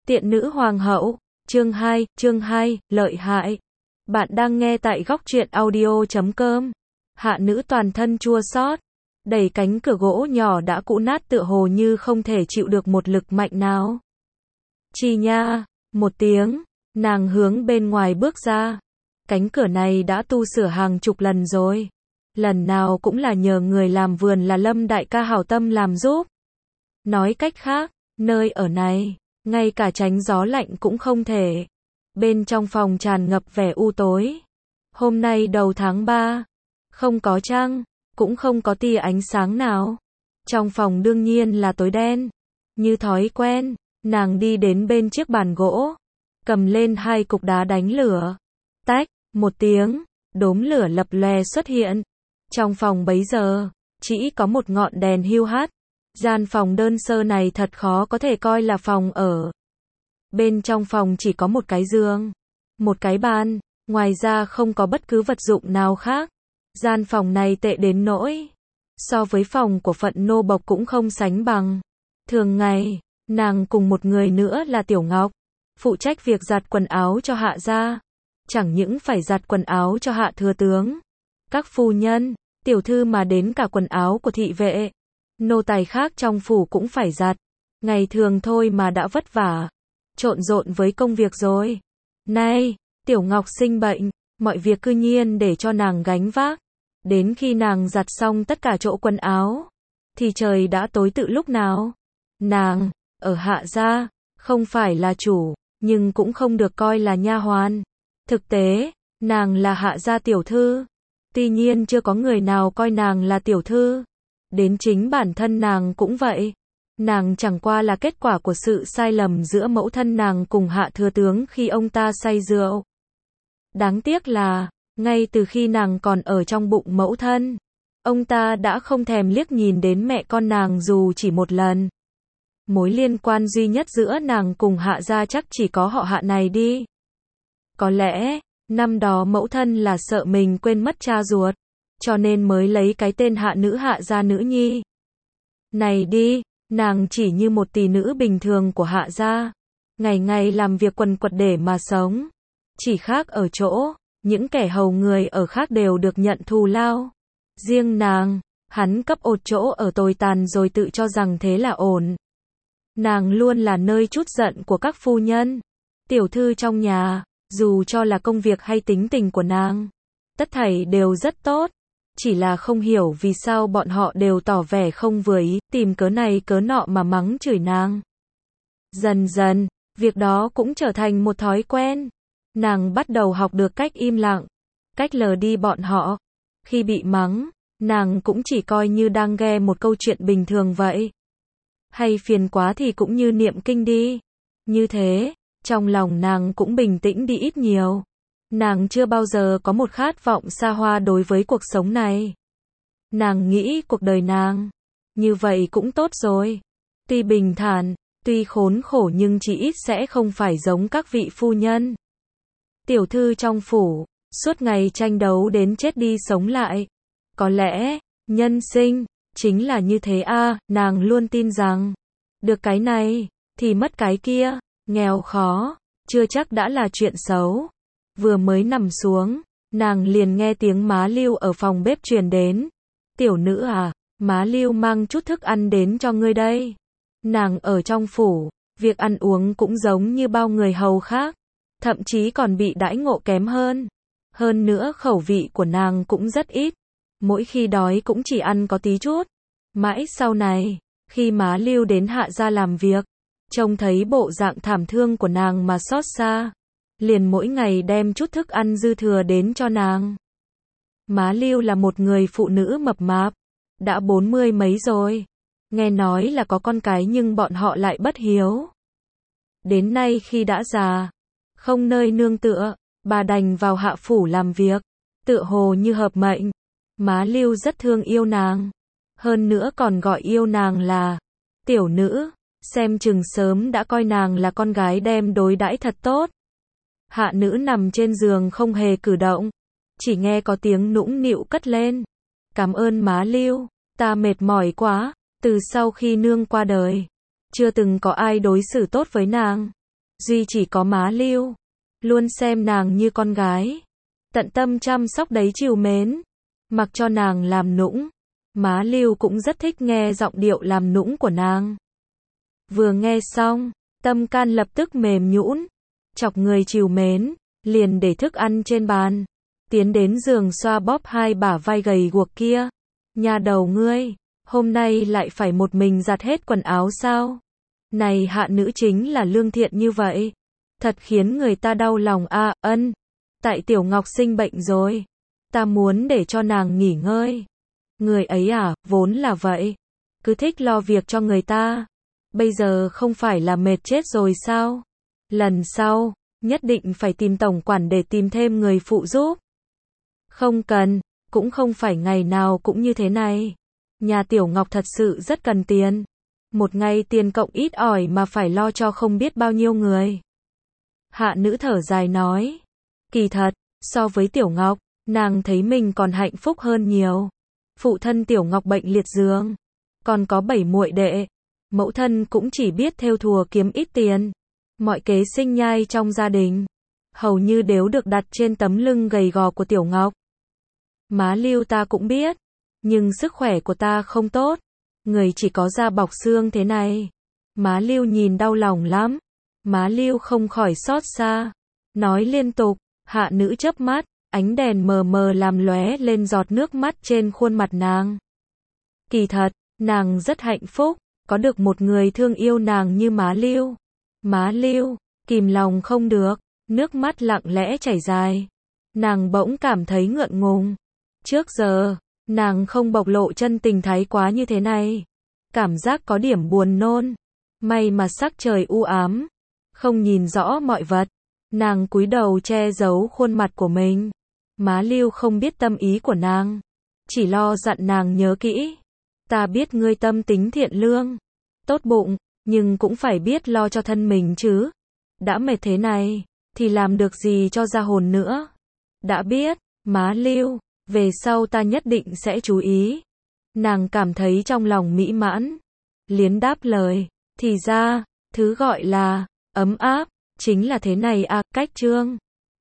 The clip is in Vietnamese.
Tiện nữ hoàng hậu, chương 2, lợi hại. Bạn đang nghe tại góc truyện audio.com. Hạ nữ toàn thân chua xót, đẩy cánh cửa gỗ nhỏ đã cũ nát tựa hồ như không thể chịu được một lực mạnh nào. Chi nha, một tiếng, nàng hướng bên ngoài bước ra. Cánh cửa này đã tu sửa hàng chục lần rồi. Lần nào cũng là nhờ người làm vườn là Lâm đại ca hảo tâm làm giúp. Nói cách khác, nơi ở này, ngay cả tránh gió lạnh cũng không thể. Bên trong phòng tràn ngập vẻ u tối. Hôm nay đầu tháng 3, không có trăng, cũng không có tia ánh sáng nào. Trong phòng đương nhiên là tối đen. Như thói quen, nàng đi đến bên chiếc bàn gỗ, cầm lên hai cục đá đánh lửa. Tách, một tiếng, đốm lửa lập lòe xuất hiện. Trong phòng bấy giờ, chỉ có một ngọn đèn hiu hắt. Gian phòng đơn sơ này thật khó có thể coi là phòng ở. Bên trong phòng chỉ có một cái giường, một cái bàn, ngoài ra không có bất cứ vật dụng nào khác. Gian phòng này tệ đến nỗi, so với phòng của Phận nô bộc cũng không sánh bằng. Thường ngày, nàng cùng một người nữa là Tiểu Ngọc, phụ trách việc giặt quần áo cho Hạ gia. Chẳng những phải giặt quần áo cho Hạ thừa tướng, các phu nhân, tiểu thư mà đến cả quần áo của thị vệ, nô tài khác trong phủ cũng phải giặt. Ngày thường thôi mà đã vất vả, trộn rộn với công việc rồi. Nay, Tiểu Ngọc sinh bệnh, mọi việc cư nhiên để cho nàng gánh vác. Đến khi nàng giặt xong tất cả chỗ quần áo, thì trời đã tối tự lúc nào. Nàng, ở Hạ gia, không phải là chủ, nhưng cũng không được coi là nha hoàn. Thực tế, nàng là Hạ gia tiểu thư. Tuy nhiên chưa có người nào coi nàng là tiểu thư. Đến chính bản thân nàng cũng vậy. Nàng chẳng qua là kết quả của sự sai lầm giữa mẫu thân nàng cùng Hạ thừa tướng khi ông ta say rượu. Đáng tiếc là, ngay từ khi nàng còn ở trong bụng mẫu thân, ông ta đã không thèm liếc nhìn đến mẹ con nàng dù chỉ một lần. Mối liên quan duy nhất giữa nàng cùng Hạ gia chắc chỉ có họ Hạ này đi. Có lẽ, năm đó mẫu thân là sợ mình quên mất cha ruột, cho nên mới lấy cái tên Hạ nữ Hạ gia nữ nhi. Này đi, nàng chỉ như một tỷ nữ bình thường của Hạ gia, ngày ngày làm việc quần quật để mà sống. Chỉ khác ở chỗ, những kẻ hầu người ở khác đều được nhận thù lao. Riêng nàng, hắn cấp ột chỗ ở tồi tàn rồi tự cho rằng thế là ổn. Nàng luôn là nơi trút giận của các phu nhân, tiểu thư trong nhà, dù cho là công việc hay tính tình của nàng, tất thảy đều rất tốt. Chỉ là không hiểu vì sao bọn họ đều tỏ vẻ không vừa ý, tìm cớ này cớ nọ mà mắng chửi nàng. Dần dần, việc đó cũng trở thành một thói quen. Nàng bắt đầu học được cách im lặng, cách lờ đi bọn họ. Khi bị mắng, nàng cũng chỉ coi như đang nghe một câu chuyện bình thường vậy. Hay phiền quá thì cũng như niệm kinh đi. Như thế, trong lòng nàng cũng bình tĩnh đi ít nhiều. Nàng chưa bao giờ có một khát vọng xa hoa đối với cuộc sống này. Nàng nghĩ cuộc đời nàng, như vậy cũng tốt rồi. Tuy bình thản, tuy khốn khổ nhưng chỉ ít sẽ không phải giống các vị phu nhân. Tiểu thư trong phủ, suốt ngày tranh đấu đến chết đi sống lại. Có lẽ, nhân sinh, chính là như thế a. Nàng luôn tin rằng, được cái này, thì mất cái kia, nghèo khó, chưa chắc đã là chuyện xấu. Vừa mới nằm xuống, nàng liền nghe tiếng má Lưu ở phòng bếp truyền đến. Tiểu nữ à, má Lưu mang chút thức ăn đến cho ngươi đây. Nàng ở trong phủ, việc ăn uống cũng giống như bao người hầu khác, thậm chí còn bị đãi ngộ kém hơn. Hơn nữa khẩu vị của nàng cũng rất ít, mỗi khi đói cũng chỉ ăn có tí chút. Mãi sau này, khi má Lưu đến Hạ gia làm việc, trông thấy bộ dạng thảm thương của nàng mà xót xa, liền mỗi ngày đem chút thức ăn dư thừa đến cho nàng. Má Lưu là một người phụ nữ mập mạp, đã 40 mấy rồi. Nghe nói là có con cái nhưng bọn họ lại bất hiếu. Đến nay khi đã già, không nơi nương tựa, bà đành vào Hạ phủ làm việc, tựa hồ như hợp mệnh. Má Lưu rất thương yêu nàng, hơn nữa còn gọi yêu nàng là tiểu nữ, xem chừng sớm đã coi nàng là con gái đem đối đãi thật tốt. Hạ nữ nằm trên giường không hề cử động, chỉ nghe có tiếng nũng nịu cất lên. Cảm ơn má Lưu, ta mệt mỏi quá, từ sau khi nương qua đời, chưa từng có ai đối xử tốt với nàng. duy chỉ có má Lưu, luôn xem nàng như con gái, tận tâm chăm sóc đấy trìu mến, mặc cho nàng làm nũng. Má Lưu cũng rất thích nghe giọng điệu làm nũng của nàng. Vừa nghe xong, tâm can lập tức mềm nhũn, chọc người trìu mến, liền để thức ăn trên bàn, tiến đến giường xoa bóp hai bả vai gầy guộc kia. Nhà đầu ngươi, hôm nay lại phải một mình giặt hết quần áo sao? Này hạ nữ chính là lương thiện như vậy, thật khiến người ta đau lòng a. Ân, tại Tiểu Ngọc sinh bệnh rồi, ta muốn để cho nàng nghỉ ngơi. Người ấy à, vốn là vậy, cứ thích lo việc cho người ta, bây giờ không phải là mệt chết rồi sao? Lần sau, nhất định phải tìm tổng quản để tìm thêm người phụ giúp. Không cần, cũng không phải ngày nào cũng như thế này. Nhà Tiểu Ngọc thật sự rất cần tiền. Một ngày tiền cộng ít ỏi mà phải lo cho không biết bao nhiêu người. Hạ nữ thở dài nói. Kỳ thật, so với Tiểu Ngọc, nàng thấy mình còn hạnh phúc hơn nhiều. Phụ thân Tiểu Ngọc bệnh liệt giường, còn có 7 muội đệ. Mẫu thân cũng chỉ biết thêu thùa kiếm ít tiền. Mọi kế sinh nhai trong gia đình, hầu như đều được đặt trên tấm lưng gầy gò của Tiểu Ngọc. Má Lưu ta cũng biết, nhưng sức khỏe của ta không tốt, người chỉ có da bọc xương thế này. Má Lưu nhìn đau lòng lắm, má Lưu không khỏi xót xa, nói liên tục. Hạ nữ chớp mắt, ánh đèn mờ mờ làm lóe lên giọt nước mắt trên khuôn mặt nàng. Kỳ thật, nàng rất hạnh phúc, có được một người thương yêu nàng như má Lưu. Má Lưu, kìm lòng không được, nước mắt lặng lẽ chảy dài. Nàng bỗng cảm thấy ngượng ngùng. Trước giờ, nàng không bộc lộ chân tình thái quá như thế này. Cảm giác có điểm buồn nôn. May mà sắc trời u ám, không nhìn rõ mọi vật. Nàng cúi đầu che giấu khuôn mặt của mình. Má Lưu không biết tâm ý của nàng, chỉ lo dặn nàng nhớ kỹ. Ta biết ngươi tâm tính thiện lương, tốt bụng, nhưng cũng phải biết lo cho thân mình chứ. Đã mệt thế này, thì làm được gì cho ra hồn nữa. Đã biết, má Lưu, về sau ta nhất định sẽ chú ý. Nàng cảm thấy trong lòng mỹ mãn, liến đáp lời. Thì ra, thứ gọi là ấm áp chính là thế này à. Cách chương